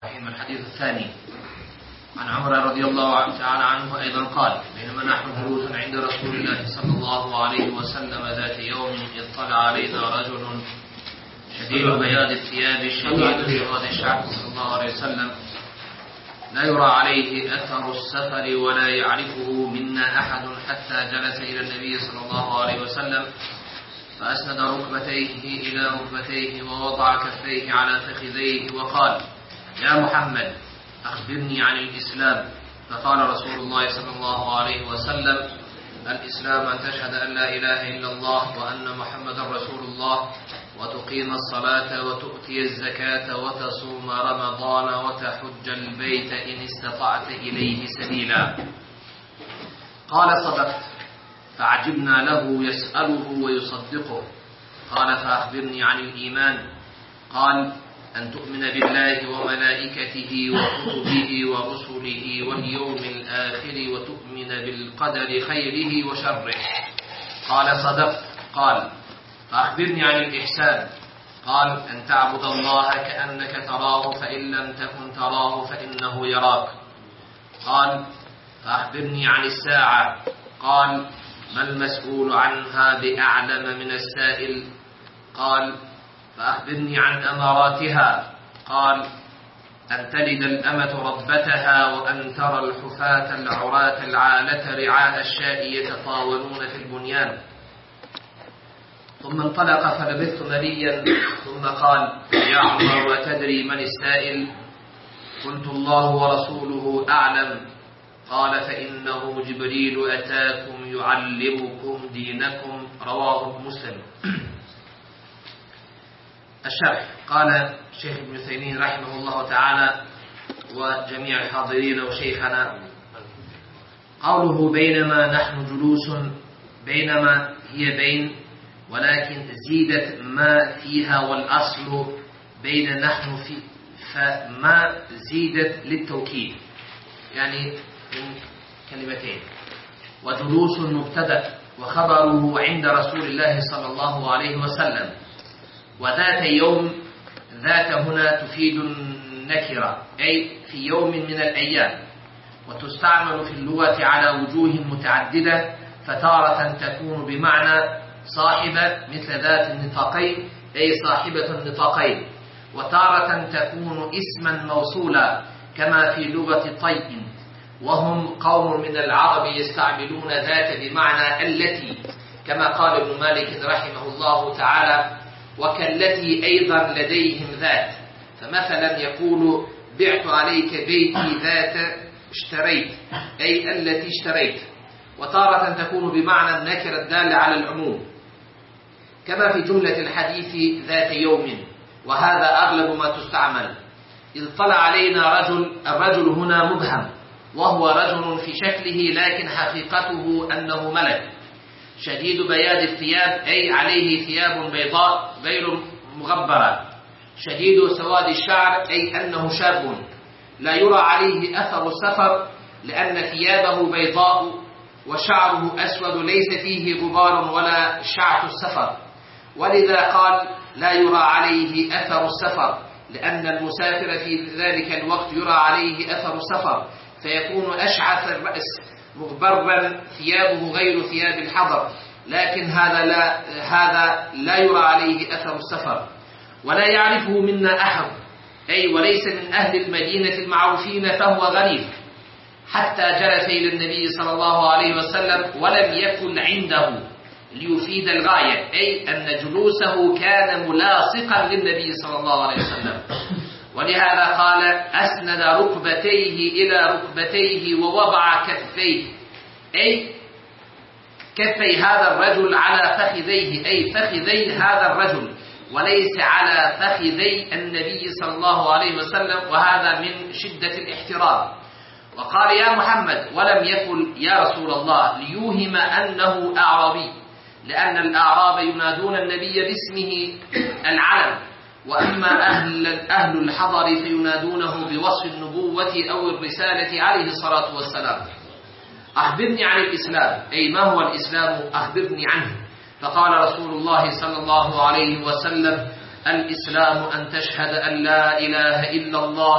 الحديث الثاني عن عمر رضي الله تعالى عنه أيضا قال: بينما نحن جلوس عند رسول الله صلى الله عليه وسلم ذات يوم اطلع علينا رجل شديد بياض الثياب شديد سواد الشعر صلى الله عليه وسلم لا يرى عليه أثر السفر ولا يعرفه منا أحد، حتى جلس إلى النبي صلى الله عليه وسلم فأسند ركبتيه إلى ركبتيه ووضع كفيه على فخذيه وقال: يا محمد أخبرني عن الإسلام. فقال رسول الله صلى الله عليه وسلم: الإسلام أن تشهد أن لا إله إلا الله وأن محمد رسول الله وتقيم الصلاة وتؤتي الزكاة وتصوم رمضان وتحج البيت إن استطعت إليه سبيلا. قال: صدقت. فعجبنا له يسأله ويصدقه. قال: فأخبرني عن الإيمان. قال: أن تؤمن بالله وملائكته وكتبه ورسله واليوم الآخر وتؤمن بالقدر خيره وشره. قال: صدقت. قال: فأخبرني عن الإحسان. قال: أن تعبد الله كأنك تراه فإن لم تكن تراه فإنه يراك. قال: فأخبرني عن الساعة. قال: ما المسؤول عنها بأعلم من السائل. قال: فأخبرني عن أماراتها. قال: أن تلد الأمة ربتها وأن ترى الحفاة العراة العالة رعاء الشاء يتطاولون في البنيان. ثم انطلق فلبثت مليا ثم قال: يا عمر وتدري من السائل؟ قلت: الله ورسوله أعلم. قال: فإنه جبريل أتاكم يعلمكم دينكم. رواه مسلم. الشرح. قال الشيخ ابن تيمية رحمه الله تعالى وجميع الحاضرين وشيخنا: قوله بينما نحن جلوس، بينما هي بين ولكن زيدت ما فيها والأصل بين نحن في، فما زيدت للتوكيد يعني من كلمتين. وجلوس مبتدأ وخبره عند رسول الله صلى الله عليه وسلم. وذات يوم، ذات هنا تفيد النكرة أي في يوم من الأيام، وتستعمل في اللغة على وجوه متعددة، فتارة تكون بمعنى صاحبة مثل ذات النطاقين أي صاحبة النطاقين، وتارة تكون اسما موصولا كما في لغة طيء، وهم قوم من العرب يستعملون ذات بمعنى التي، كما قال ابن مالك رحمه الله تعالى: وكالتي أيضا لديهم ذات. فمثلا يقول: بعت عليك بيتي ذات اشتريت أي التي اشتريت. وتارة تكون بمعنى النكرة الدالة على العموم، كما في جملة الحديث ذات يوم، وهذا أغلب ما تستعمل. إذ طلع علينا رجل، الرجل هنا مبهم، وهو رجل في شكله لكن حقيقته أنه ملك شديد بياض الثياب أي عليه ثياب بيضاء غير مغبرة، شديد سواد الشعر أي أنه شاب لا يرى عليه أثر السفر لأن ثيابه بيضاء وشعره أسود ليس فيه غبار ولا شعث السفر، ولذا قال لا يرى عليه أثر السفر، لأن المسافر في ذلك الوقت يرى عليه أثر السفر فيكون أشعث الرأس مغبرا ثيابه غير ثياب الحضر، لكن هذا لا يرى عليه أثر السفر. ولا يعرفه منا أحد أي وليس من أهل المدينة المعروفين، فهو غريب، حتى جلس إلى النبي صلى الله عليه وسلم ولم يكن عنده، ليفيد الغاية أي أن جلوسه كان ملاصقا للنبي صلى الله عليه وسلم. ولهذا قال: أسند ركبتيه إلى ركبتيه ووضع كفيه أي كفي هذا الرجل على فخذيه أي فخذي هذا الرجل، وليس على فخذي النبي صلى الله عليه وسلم، وهذا من شدة الاحترام. وقال: يا محمد، ولم يقل يا رسول الله ليوهم أنه أعرابي، لأن الأعراب ينادون النبي باسمه العلم، وأما أهل الحضر فينادونه بوصف النبوة أو الرسالة عليه الصلاة والسلام. أخبرني عن الإسلام أي ما هو الإسلام؟ أخبرني عنه. فقال رسول الله صلى الله عليه وسلم: الإسلام أن تشهد أن لا إله إلا الله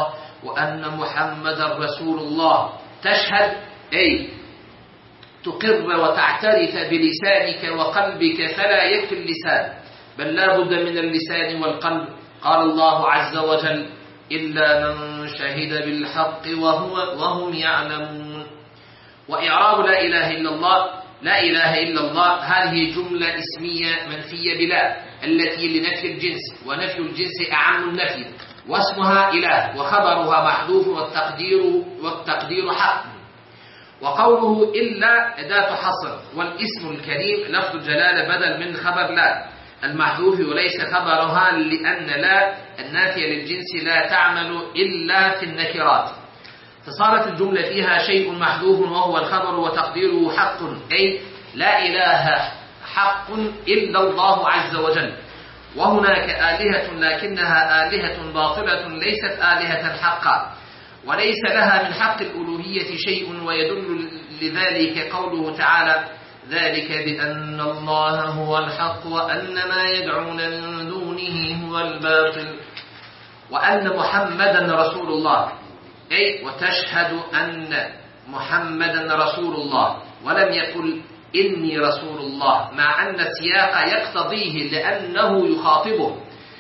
وأن محمدا رسول الله. تشهد أي تقر وتعترف بلسانك وقلبك، فلا يكفي اللسان بل لا بد من اللسان والقلب. قال الله عز وجل: إلا من شهد بالحق وهم يعلمون. وإعراب لا إله إلا الله: لا إله إلا الله هذه جملة اسمية منفية بلا، التي لنفي الجنس، ونفي الجنس أعم النفي، واسمها إله، وخبرها محذوف، والتقدير حق. وقوله إلا أداة حصر، والاسم الكريم لفظ الجلالة بدل من خبر لا المحذوف وليس خبرها، لأن لا النافية للجنس لا تعمل إلا في النكرات، فصارت الجملة فيها شيء محذوف وهو الخبر، وتقديره حق، أي لا إله حق إلا الله عز وجل. وهناك آلهة لكنها آلهة باطلة ليست آلهة حقا، وليس لها من حق الألوهية شيء، ويدل لذلك قوله تعالى: ذلك بأن الله هو الحق وأن ما يدعون من دونه هو الباطل. وأن محمدا رسول الله، أي وتشهد أن محمدا رسول الله، ولم يقل إني رسول الله، مع أن السياق يقتضيه لأنه يخاطبه،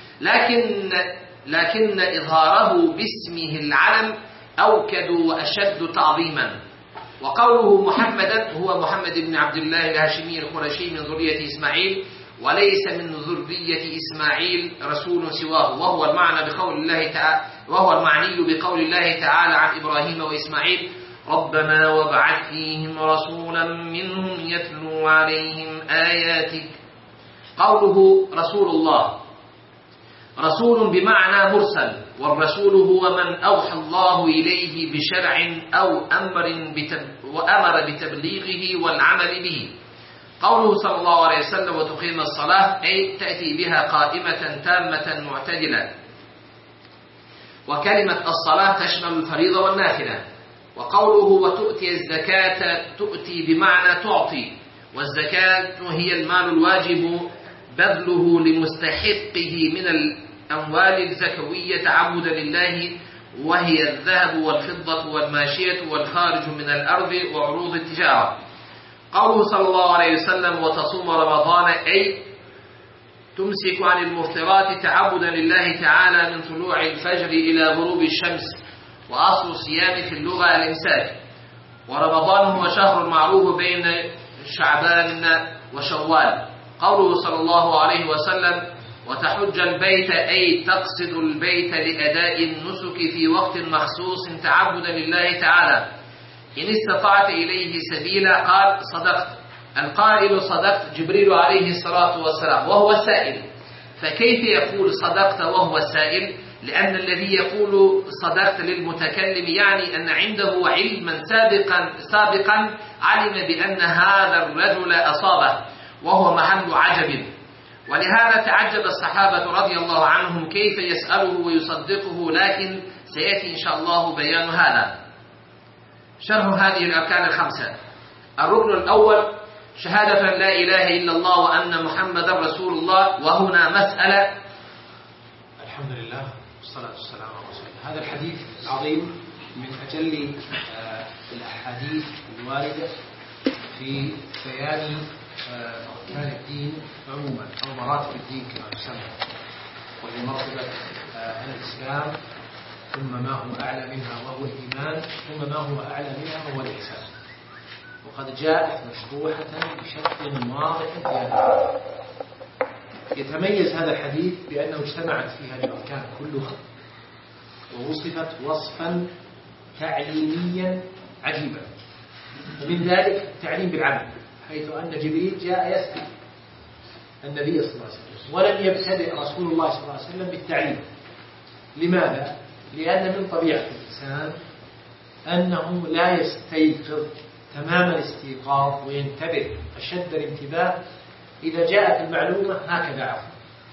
لكن إظهاره باسمه العلم أوكد وأشد تعظيما. وقوله محمدا هو محمد بن عبد الله الهاشمي القرشي من ذرية إسماعيل، وليس من ذرية إسماعيل رسول سواه، وهو المعني بقول الله تعالى عن إبراهيم وإسماعيل: ربنا وابعث فيهم رسولا منهم يتلو عليهم آياتك. قوله رسول الله، رسول بمعنى مرسل، والرسول هو من أوحى الله إليه بشرع أو وأمر بتبليغه والعمل به. قوله صلى الله عليه وسلم: وتقيم الصلاة، أي تأتي بها قائمة تامة معتدلة. وكلمة الصلاة تشمل الفريضة والنافلة. وقوله وتؤتي الزكاة، تؤتي بمعنى تعطي، والزكاة هي المال الواجب بذله لمستحقه من الأموال الزكوية تعبدا لله، وهي الذهب والفضة والماشية والخارج من الأرض وعروض التجارة. قوله صلى الله عليه وسلم: وتصوم رمضان، أي تمسك عن المفطرات تعبدا لله تعالى من طلوع الفجر إلى غروب الشمس. وأصل الصيام في اللغة الإمساك. ورمضان هو شهر معروف بين شعبان وشوال. قوله صلى الله عليه وسلم: وتحج البيت، أي تقصد البيت لأداء النسك في وقت مخصوص تعبدا لله تعالى، إن استطعت إليه سبيلا. قال: صدقت. القائل صدقت جبريل عليه الصلاة والسلام وهو السائل، فكيف يقول صدقت وهو السائل؟ لأن الذي يقول صدقت للمتكلم يعني أن عنده علما سابقا علم بأن هذا الرجل أصابه، وهو محل عجب. ولهذا تعجب الصحابة رضي الله عنهم كيف يسأله ويصدقه، لكن سيأتي إن شاء الله بيان هذا. شرح هذه الأركان الخمسة. الركن الأول: شهادة لا إله إلا الله وأن محمد رسول الله. وهنا مسألة. الحمد لله والصلاة والسلام على رسول الله. هذا الحديث العظيم من أجل الأحاديث الواردة في بيان أركان الدين عموما، أو مراتب الدين كما يسمى، وهي مرتبة الإسلام، ثم ما هو أعلى منها وهو الإيمان، ثم ما هو أعلى منها وهو الإحسان. وقد جاءت مشروحة بشكل واضح في هذا. يتميز هذا الحديث بأنه اجتمعت فيها الأركان كلها، ووصفت وصفا تعليميا عجيبا، ومن ذلك التعليم بالعمل، حيث أن جبريل جاء يسأل النبي صلى الله عليه وسلم، ولم يبتدئ رسول الله صلى الله عليه وسلم بالتعليم. لماذا؟ لأن من طبيعة الإنسان أنه لا يستيقظ تمام الاستيقاظ وينتبه أشد الانتباه إذا جاءت المعلومة هكذا عفوا.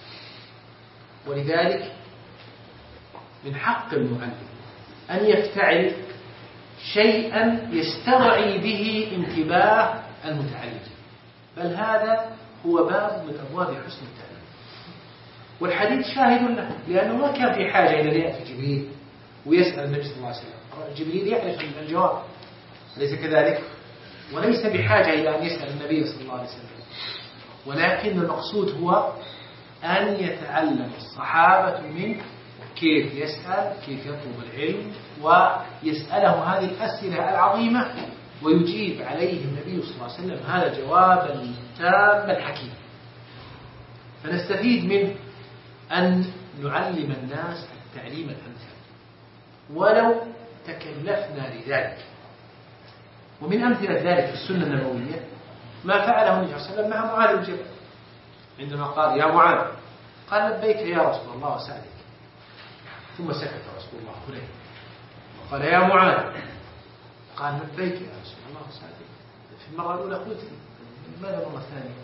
ولذلك من حق المعلم أن يفتعل شيئا يسترعي به انتباه المتعلم، بل هذا هو باب من أبواب حسن التعليم. والحديث شاهد له، لأنه ما كان في حاجة إلى أن يأتي جبريل ويسأل النبي صلى الله عليه وسلم. جبريل يعرف الجواب، أليس كذلك؟ وليس بحاجة إلى أن يسأل النبي صلى الله عليه وسلم، ولكن المقصود هو أن يتعلم الصحابة منه كيف يسأل، كيف يطلب العلم، ويسأله هذه الأسئلة العظيمة ويجيب عليه النبي صلى الله عليه وسلم هذا جوابا تاما حكيما. فنستفيد منه أن نعلم الناس التعليم الأمثل ولو تكلفنا لذلك. ومن أمثلة ذلك في السنة النبوية ما فعله النبي صلى الله عليه وسلم مع معاذ بن جبل عندما قال يا معاذ، قال لبيك يا رسول الله وسعدك، ثم سكت رسول الله هنيك وقال يا معاذ، قال لبيك يا رسول الله وسعدك. في المرة الأولى قلت لي، ماذا المرة الثانية؟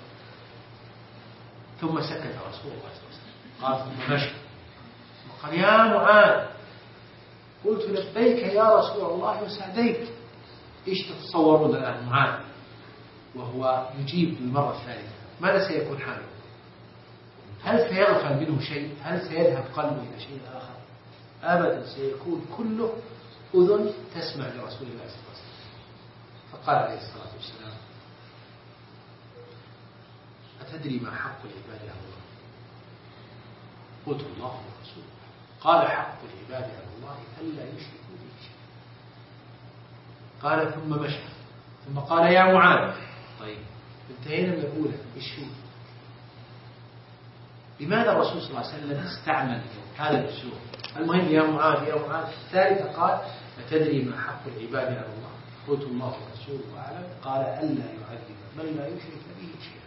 ثم سكت رسول الله صلى الله عليه وسلم، قال ثم مشى وقال يا معاذ، قلت لبيك يا رسول الله وسعديك. ايش تتصورون الآن معاذ وهو يجيب للمرة الثالثة؟ ماذا سيكون حاله؟ هل سيغفل منه شيء؟ هل سيذهب قلبه إلى شيء آخر؟ أبدا، سيكون كله أذن تسمع لرسول الله صلى الله عليه وسلم. فقال عليه الصلاة والسلام أتدري ما حق العباد على الله؟ قلت الله ورسوله. قال حق العباد على الله ألا يشركوا به شيئا. قال ثم مشى ثم قال يا معاذ. طيب انتهينا من الأولى، إيش هو؟ لماذا الرسول صلى الله عليه وسلم استعمل هذا الأسلوب؟ المهم يا معاذ يا معاذ. الثالثة قال أتدري ما حق العباد على الله؟ قلت الله ورسوله أعلم. قال ألا يعذب من لا يشرك به شيئا.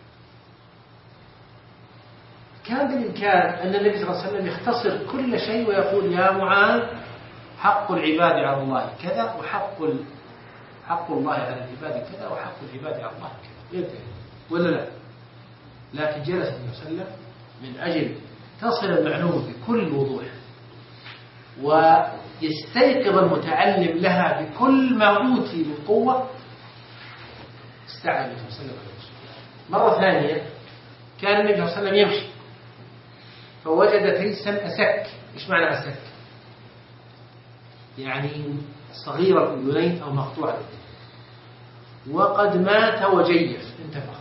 كان بالإمكان أن النبي صلى الله عليه وسلم يختصر كل شيء ويقول يا معاذ حق العباد على الله كذا، حق الله على العباد كذا، وحق العباد على الله كذا، ينتهي ولا لا؟ لكن جلس النبي صلى الله عليه وسلم من أجل تصل المعلومة بكل وضوح ويستيقظ المتعلم لها بكل ما أوتي من قوة، استعمل النبي صلى الله عليه وسلم. مرة ثانية كان النبي صلى الله عليه وسلم يمشي فوجد تيسا أسك. إيش معنى أسك؟ يعني صغيرة الأذنين أو مقطوعة الأذنين، وقد مات وجيف انتفخ.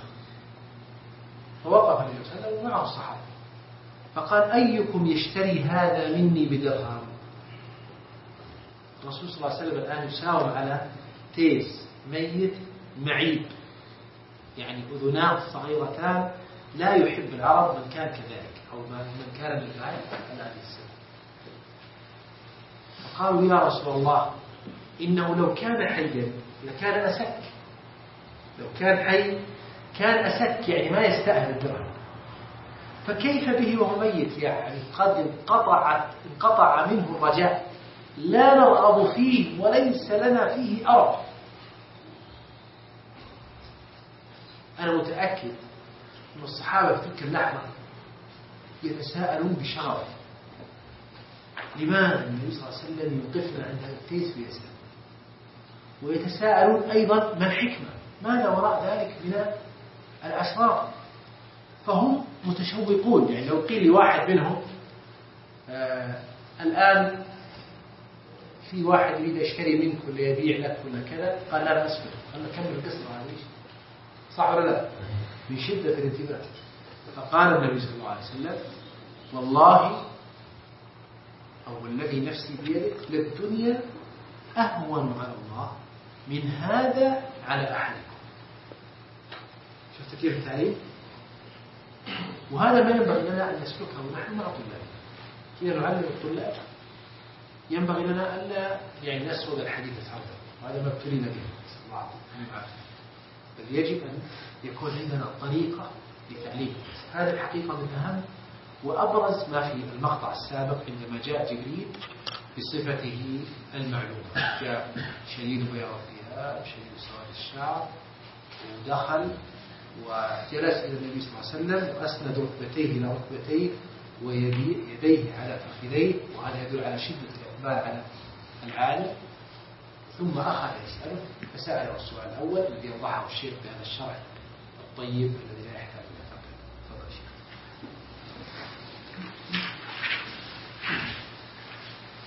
فوقف النبي صلى الله عليه وسلم ومعه الصحابة فقال أيكم يشتري هذا مني بدرهم؟ الرسول صلى الله عليه وسلم الآن يساوم على تيس ميت معيب، يعني أذنان صغيرتان، لا يحب العرب من كان كذلك أو من كان من ذلك على السنة. فقالوا يا رسول الله إنه لو كان حيا لكان أسك، لو كان حي كان أسك، يعني ما يستأهل الدرهم، فكيف به وهو ميت؟ يعني قد انقطع منه الرجاء، لا نرغب فيه وليس لنا فيه أرب. أنا متأكد أن الصحابة في تلك اللحظة يتساءلون بشغف لماذا النبي صلى الله عليه وسلم يوقفنا عند التيس ويسأل، ويتساءلون أيضا ما الحكمة، ماذا وراء ذلك من الأسرار. فهم متشوقون. يعني لو قيل لواحد منهم الآن في واحد يريد يشتري منك ولا يبيع لك ولا كذا، قال لا أصبر، قال كمل القصة هذه، صح ولا لا؟ من شدة الانتباه. فقال النبي صلى الله عليه وسلم والله أو الذي نفسي بيده للدنيا أهون على الله من هذا على أحدكم. شفت كيف التعليم؟ وهذا ما ينبغي لنا أن نسلكه نحن مع طلاب. كيف نعلم الطلاب؟ ينبغي لنا ألا يعني نسرد الحديث هذا، وهذا ما ابتلينا به نسأل الله العافية. بل يجب أن يكون عندنا طريقة لتعليم. هذا الحقيقة من أهم وأبرز ما في المقطع السابق عندما جاء جبريل بصفته المعلومة، جاء شديد بياض الثياب شديد سواد الشعر، ودخل وجلس إلى النبي صلى الله عليه وسلم وأسند ركبتيه إلى ركبتيه ويديه على فخذيه، وهذا يدل على شدة الإقبال على العالم. ثم أخذ يسأله فسأله السؤال الأول الذي وضحه الشيخ بهذا الشرح الطيب الذي لا يحتاج إلى فقه. تفضل شيخ.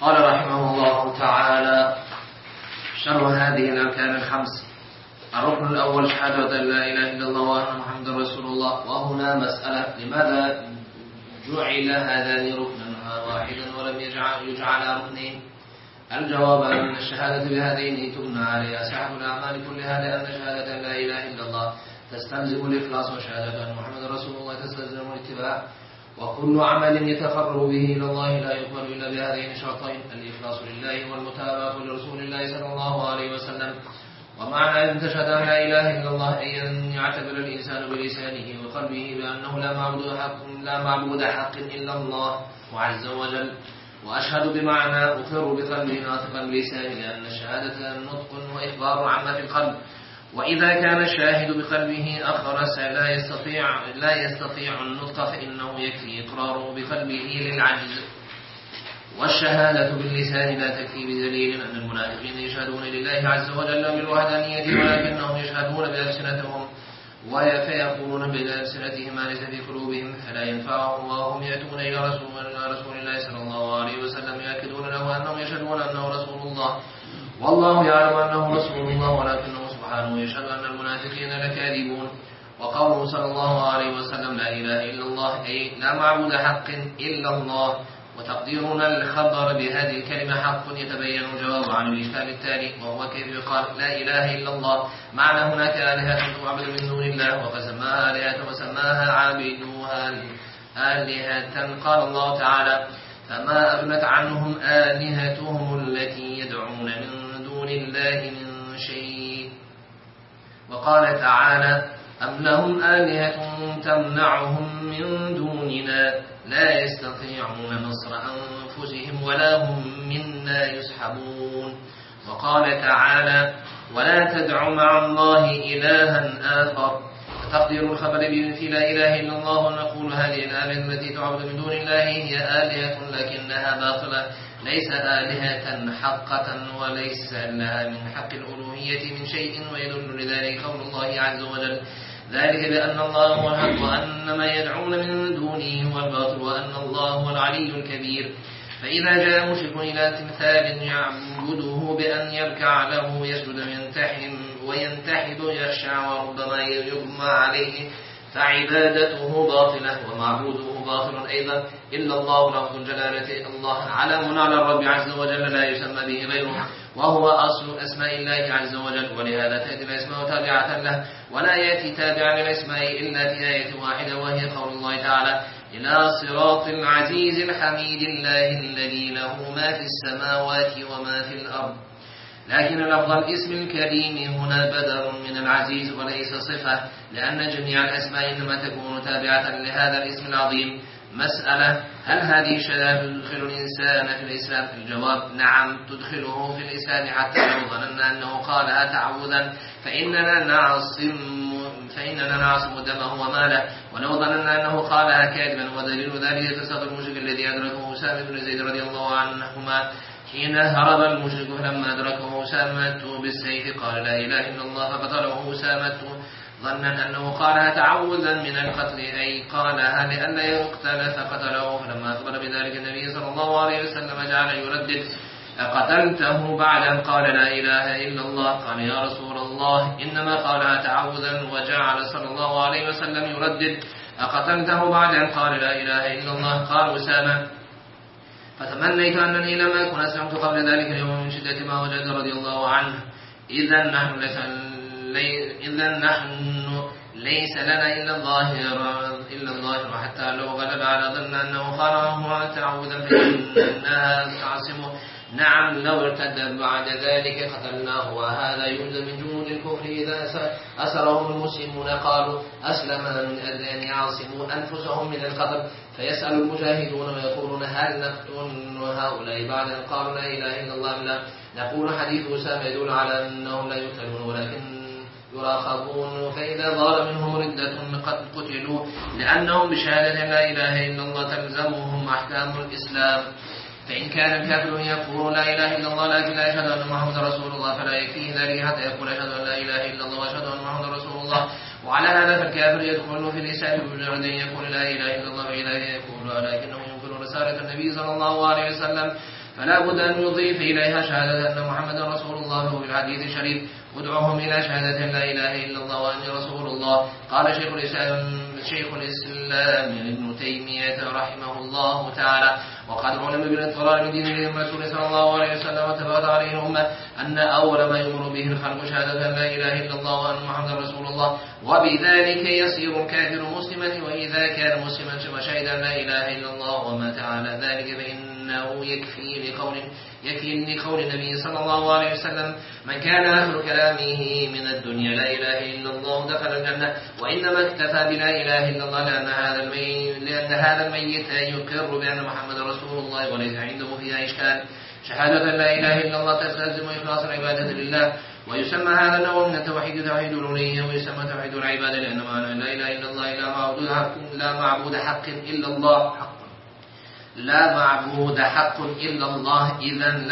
قال رحمه الله تعالى: شرح هذه الأركان الخمس. الركن الأول شهادة أن لا إله إلا الله وأن محمدا رسول الله. وهنا مسألة: لماذا جعل هذان ركنا واحدا ولم يجعل ركنين؟ الجواب أن الشهادة بهذين تبنى عليها صحة الأعمال كلها، لأن شهادة لا إله إلا الله تستلزم الإخلاص، وشهادة أن محمد رسول الله تستلزم الاتباع. وكل عمل يتقرب به إلى الله لا يقبل إلا بهذين الشرطين: الإخلاص لله والمتابعة لرسول الله صلى الله عليه وسلم. ومعنى أن تشهد أن لا إله إلا الله أي أن يعتبر الإنسان بلسانه وقلبه بأنه لا معبود حق إلا الله عز وجل. وأشهد بمعنى أقر بقلبه ناطقا بلسانه، لأن الشهادة نطق وإخبار عما في القلب. وإذا كان الشاهد بقلبه أخرس لا يستطيع النطق، فإنه يكفي إقراره بقلبه للعجز. والشهادة باللسان لا تكفي، بدليل أن المنافقين يشهدون لله عز وجل بالوحدانية ولكنهم يشهدون بألسنتهم فيقولون بألسنتهم ما ليس في قلوبهم، فلا ينفعهم. وهم يأتون إلى رسول الله صلى الله عليه وسلم يؤكدون له أنهم يشهدون أنه رسول الله، والله يعلم أنه رسول الله، ولكنه سبحانه يشهد أن المنافقين لكاذبون. وقوله صلى الله عليه وسلم: لا إله إلا الله أي لا معبود حق إلا الله. وتقديرنا الخبر بهذه الكلمة حق يتبين الجواب عن المثال التالي، وهو كيف يقال لا إله إلا الله. معنى هناك آلهة تعبد من دون الله، وقسمها آلهة وسماها عابدوها آلهة. قال الله تعالى: فما أغنت عنهم آلهتهم التي يدعون من دون الله من شيء. وقال تعالى: أم لهم آلهة تمنعهم من دوننا لا يستطيعون نصر أنفسهم ولا هم منا يسحبون. وقال تعالى: ولا تدع مع الله إلها آخر. فتقدير الخبر بمثل لا إله إلا الله، ونقول هذه الآلهة التي تعبد من دون الله هي آلهة لكنها باطلة، ليس آلهة حقة، وليس لها من حق الألوهية من شيء. ويدل لذلك قول الله عز وجل: ذلك بأن الله هو الحق وأن ما يدعون من دونه هو الباطل وأن الله هو العلي الكبير. فإذا جاء مشرك إلى تمثال يعبده بأن يركع له ويسجد وينتحب يخشع وربما يغمى عليه، فعبادته باطلة ومعبوده باطل أيضا. إلا الله لفظ الجلالة، الله علم على الرب عز وجل لا يسمى به غيره، وهو أصل أسماء الله عز وجل. ولهذا تأتي الأسماء تابعة له، ولا يأتي تابعا للأسماء إلا في آية واحدة، وهي قول الله تعالى: إلى صراط العزيز الحميد الله الذي له ما في السماوات وما في الأرض. لكن لفظ الاسم الكريم هنا بدل من العزيز وليس صفة، لأن جميع الأسماء إنما تكون تابعة لهذا الاسم العظيم. مسألة: هل هذه الشهادة تدخل الإنسان في الإسلام؟ الجواب: نعم، تدخله في الإسلام، حتى لو ظننا أنه قالها تعوذا فإننا نعصم دمه وماله، ولو ظننا أنه قالها كاذبا. ودليل ذلك قصة المشرك الذي أدركه أسامة بن زيد رضي الله عنهما حين هرب المشرك، فلما أدركه أسامة بالسيف قال: لا إله إلا الله، فقتله أسامة ظنا أنه قالها تعوذا من القتل، أي قالها لئلا يقتل فقتله. فلما أخبر بذلك النبي صلى الله عليه وسلم جعل يردد: أقتلته بعد أن قال لا إله إلا الله؟ قال: يا رسول الله، إنما قالها تعوذا. وجعل صلى الله عليه وسلم يردد: أقتلته بعد أن قال لا إله إلا الله؟ قال أسامة: فتمنيت أنني لم أكن أسلمت قبل ذلك اليوم من شدة ما وجد رضي الله عنه. إذا نحن ليس لنا إلا الظاهر، حتى لو غلب على ظن أنه قاله تعوذا فإنها تعصمه. نعم، لو ارتد بعد ذلك قتلناه. وهذا يوجد من جنود الكفر إذا أسرهم المسلمون قالوا أسلم من أجل أن يعصموا أنفسهم من القتل، فيسأل المجاهدون ويقولون: هل نقتل هؤلاء بعد أن قالوا لا إله إلا الله؟ لا. نقول: حديث أسامة يدل على أنهم لا يقتلون ولكن يراقبون، فإذا ظهر منهم ردة قد قتلوا، لأنهم بشهادة لا إله إلا الله تلزمهم أحكام الإسلام. فإن كان الكافر يقول لا إله إلا الله لكن لا يشهد أن محمد رسول الله، فلا يكفيه ذلك حتى يقول أشهد أن لا إله إلا الله وأشهد أن محمد رسول الله. وعلى هذا فالكافر يدخل في الإسلام بمجرد أن يقول لا إله إلا الله، وإذا يقول ولكنه ينكر رسالة النبي صلى الله عليه وسلم، فلا بد أن يضيف إليها شهادة أن محمدا رسول الله. وفي الحديث الشريف ادعوهم إلى شهادة لا إله إلا الله وأني رسول الله. قال شيخ الإسلام ابن تيمية رحمه الله تعالى: وقد علم بالاضطرار من دين الرسول صلى الله عليه وسلم وتبعت عليه الأمة أن أول ما يؤمر به الخلق شهادة لا إله إلا الله وأن محمدا رسول الله، وبذلك يصير الكافر مسلما. وإذا كان مسلما وشهد لا إله إلا الله ومات على ذلك فإنه يكفي لقول النبي صلى الله عليه وسلم: من كان آخر كلامه من الدنيا لا إله إلا الله دخل الجنة. وإنما اكتفى بلا إله إلا الله لأن هذا الميت يقر بأن محمد رسول الله وليس عنده فيها إشكال. شهادة لا إله إلا الله تستلزم إخلاص العبادة لله، ويسمى هذا النوع من التوحيد توحيد الألوهية، ويسمى توحيد العبادة لأن معنى لا إله إلا الله لا معبود حق إلا الله. لا معبود حق إلا الله، إذن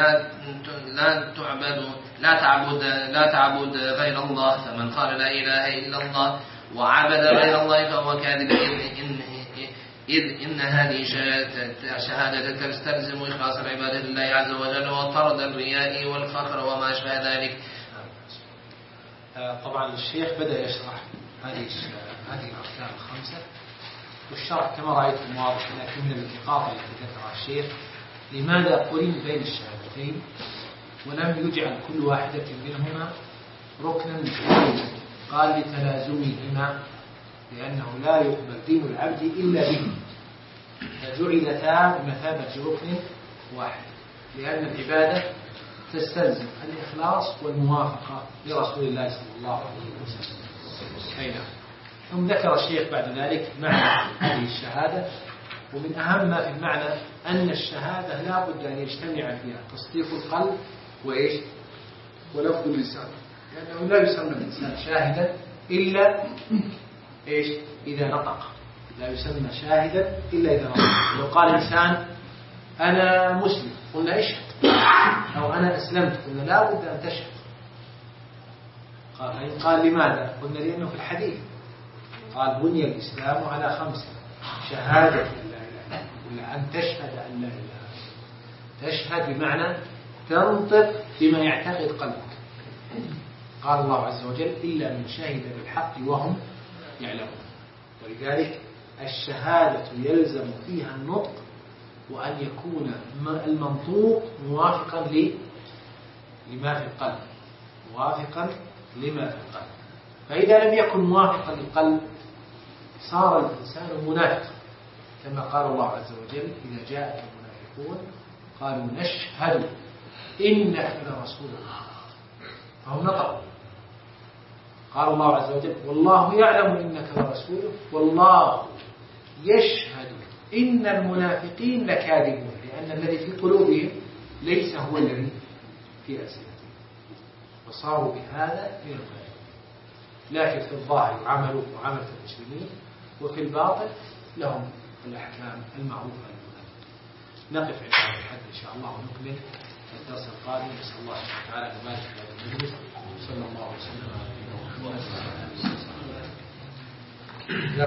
لا تعبد غير الله. فمن قال لا إله إلا الله وعبد غير الله فهو كاذب، إذ إن هذه شهادة تستلزم إخلاص العبادة لله عز وجل وطرد الرياء والفخر وما أشبه ذلك. طبعا الشيخ بدأ يشرح هذه الأركان الخمسة، والشرح كما رأيتم واضح، لكن من الإقاطة التي ذكرها الشيخ لماذا قرن بين الشهادتين ولم يجعل كل واحدة منهما ركنا مستقلا؟ قال: لتلازمهما، لأنه لا يقبل دين العبد إلا به، فجعلتا بمثابة ركن واحد، لأن العبادة تستلزم الإخلاص والموافقة لرسول الله صلى الله عليه وسلم. أين ثم ذكر الشيخ بعد ذلك معنى هذه الشهادة، ومن أهم ما في المعنى أن الشهادة لا بد أن يجتمع فيها تصديق القلب وإيش؟ ولفظ اللسان، لأنه لا يسمى الإنسان شاهدا إلا إيش؟ إذا نطق. لا يسمى شاهدا إلا إذا نطق. لو قال إنسان أنا مسلم قلنا اشهد، أو أنا أسلمت قلنا لا بد أن تشهد. قال لماذا؟ قلنا لأنه في الحديث قال: بني الإسلام على 5: شهادة أن لا إله إلا الله، أن تشهد أن لا إله. تشهد بمعنى تنطق بما يعتقد قلبك. قال الله عز وجل: إلا من شهد بالحق وهم يعلمون. ولذلك الشهادة يلزم فيها النطق، وأن يكون المنطوق موافقا لما في القلب، موافقا لما في القلب. فإذا لم يكن موافقا للقلب صار الإنسان منافقا، كما قال الله عز وجل: إذا جاءك المنافقون قالوا نشهد إنك لرسول الله، فهم نطقوا. قال الله عز وجل: والله يعلم إنك لرسوله والله يشهد إن المنافقين لكاذبون، لأن الذي في قلوبهم ليس هو الذي في ألسنتهم، وصاروا بهذا من الغيب. لكن في الظاهر عملوا معاملة المسلمين، وفي الباطن لهم الأحكام المعروفة لهم. نقف عند هذا الحد إن شاء الله، ونكمل الدرس القادم. نسأل الله سبحانه وتعالى أن يبارك في هذا المجلس. صلى الله عليه وسلم.